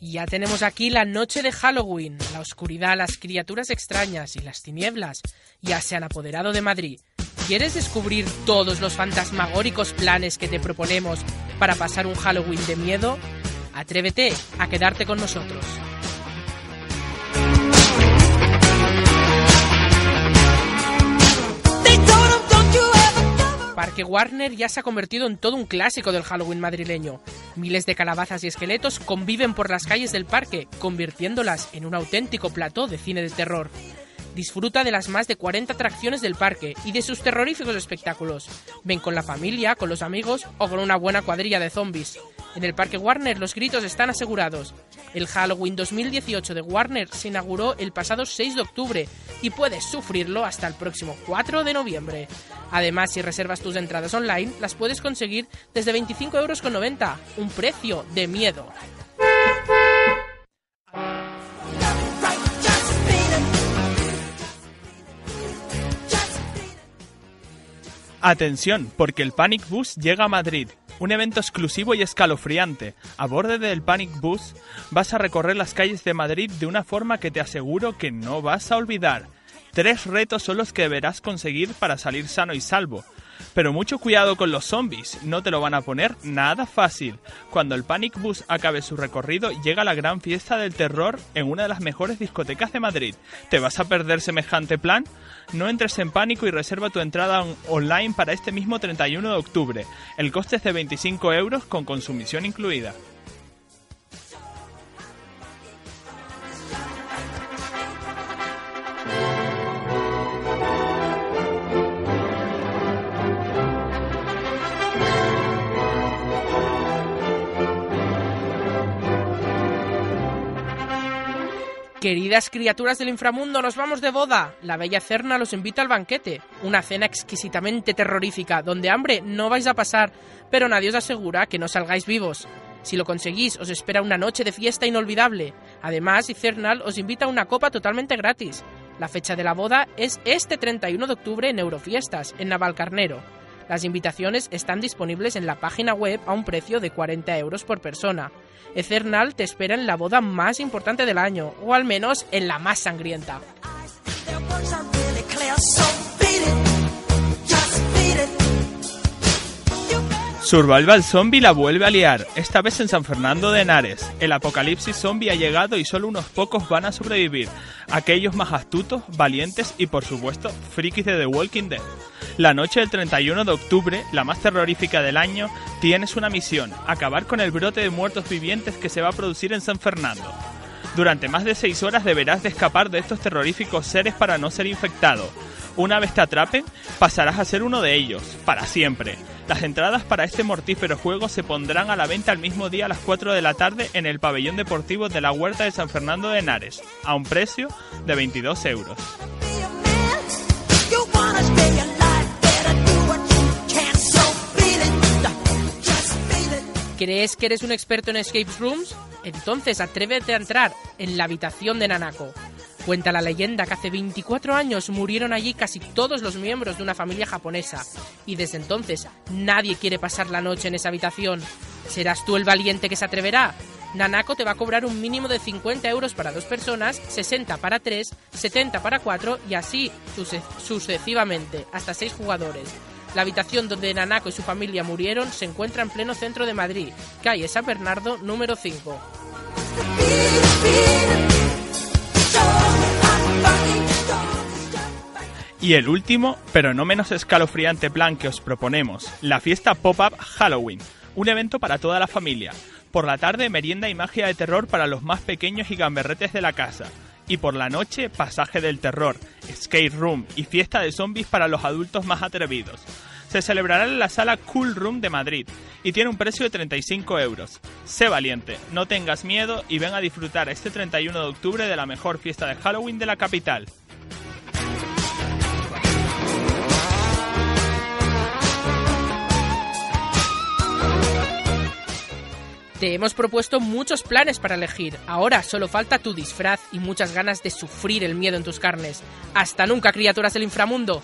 Ya tenemos aquí la noche de Halloween. La oscuridad, las criaturas extrañas y las tinieblas ya se han apoderado de Madrid. ¿Quieres descubrir todos los fantasmagóricos planes que te proponemos para pasar un Halloween de miedo? Atrévete a quedarte con nosotros. Parque Warner ya se ha convertido en todo un clásico del Halloween madrileño. Miles de calabazas y esqueletos conviven por las calles del parque, convirtiéndolas en un auténtico plató de cine de terror. Disfruta de las más de 40 atracciones del parque y de sus terroríficos espectáculos. Ven con la familia, con los amigos o con una buena cuadrilla de zombies. En el Parque Warner los gritos están asegurados. El Halloween 2018 de Warner se inauguró el pasado 6 de octubre y puedes sufrirlo hasta el próximo 4 de noviembre. Además, si reservas tus entradas online, las puedes conseguir desde 25,90 €, un precio de miedo. Atención, porque el Panic Bus llega a Madrid. Un evento exclusivo y escalofriante. A bordo del Panic Bus vas a recorrer las calles de Madrid de una forma que te aseguro que no vas a olvidar. 3 retos son los que deberás conseguir para salir sano y salvo. Pero mucho cuidado con los zombies, no te lo van a poner nada fácil. Cuando el Panic Bus acabe su recorrido, llega la gran fiesta del terror en una de las mejores discotecas de Madrid. ¿Te vas a perder semejante plan? No entres en pánico y reserva tu entrada online para este mismo 31 de octubre. El coste es de 25 € con consumición incluida. Queridas criaturas del inframundo, nos vamos de boda. La bella Ecerna los invita al banquete. Una cena exquisitamente terrorífica, donde hambre no vais a pasar, pero nadie os asegura que no salgáis vivos. Si lo conseguís, os espera una noche de fiesta inolvidable. Además, Icernal os invita a una copa totalmente gratis. La fecha de la boda es este 31 de octubre en Eurofiestas, en Navalcarnero. Las invitaciones están disponibles en la página web a un precio de 40 € por persona. Ecernal te espera en la boda más importante del año, o al menos en la más sangrienta. Survival Zombie la vuelve a liar, esta vez en San Fernando de Henares. El apocalipsis zombie ha llegado y solo unos pocos van a sobrevivir. Aquellos más astutos, valientes y, por supuesto, frikis de The Walking Dead. La noche del 31 de octubre, la más terrorífica del año, tienes una misión: acabar con el brote de muertos vivientes que se va a producir en San Fernando. Durante más de 6 horas deberás de escapar de estos terroríficos seres para no ser infectado. Una vez te atrapen, pasarás a ser uno de ellos, para siempre. Las entradas para este mortífero juego se pondrán a la venta el mismo día a las 4 de la tarde en el pabellón deportivo de la Huerta de San Fernando de Henares, a un precio de 22 €. ¿Crees que eres un experto en escape rooms? Entonces atrévete a entrar en la habitación de Nanako. Cuenta la leyenda que hace 24 años murieron allí casi todos los miembros de una familia japonesa, y desde entonces nadie quiere pasar la noche en esa habitación. ¿Serás tú el valiente que se atreverá? Nanako te va a cobrar un mínimo de 50 € para 2 personas, 60 para 3, 70 para 4 y así sucesivamente, hasta 6 jugadores. La habitación donde Nanako y su familia murieron se encuentra en pleno centro de Madrid, calle San Bernardo, número 5. Y el último, pero no menos escalofriante plan que os proponemos, la fiesta Pop-Up Halloween, un evento para toda la familia. Por la tarde, merienda y magia de terror para los más pequeños y gamberretes de la casa. Y por la noche, pasaje del terror, skate room y fiesta de zombies para los adultos más atrevidos. Se celebrará en la sala Cool Room de Madrid y tiene un precio de 35 €. Sé valiente, no tengas miedo y ven a disfrutar este 31 de octubre de la mejor fiesta de Halloween de la capital. Te hemos propuesto muchos planes para elegir. Ahora solo falta tu disfraz y muchas ganas de sufrir el miedo en tus carnes. ¡Hasta nunca, criaturas del inframundo!